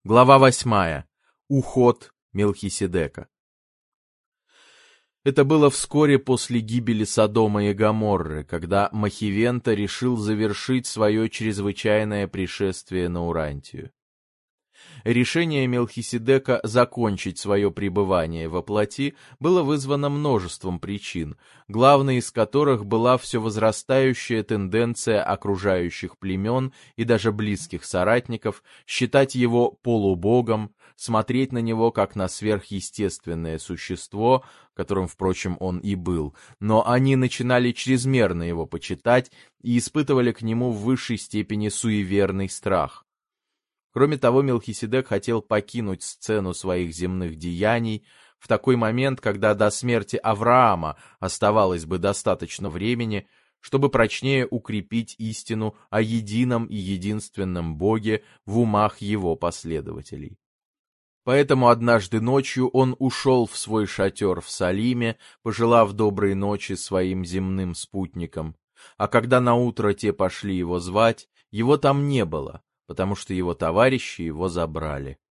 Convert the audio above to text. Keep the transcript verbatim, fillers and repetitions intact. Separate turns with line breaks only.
Глава восьмая. Уход Мелхиседека. Это было вскоре после гибели Содома и Гоморры, когда Махивента решил завершить свое чрезвычайное пришествие на Урантию. Решение Мелхиседека закончить свое пребывание во плоти было вызвано множеством причин, главной из которых была все возрастающая тенденция окружающих племен и даже близких соратников считать его полубогом, смотреть на него как на сверхъестественное существо, которым, впрочем, он и был, но они начинали чрезмерно его почитать и испытывали к нему в высшей степени суеверный страх. Кроме того, Мелхиседек хотел покинуть сцену своих земных деяний в такой момент, когда до смерти Авраама оставалось бы достаточно времени, чтобы прочнее укрепить истину о едином и единственном Боге в умах его последователей. Поэтому однажды ночью он ушел в свой шатер в Салиме, пожелав доброй ночи своим земным спутникам, а когда наутро те пошли его звать, его там не было, потому что его товарищи его забрали.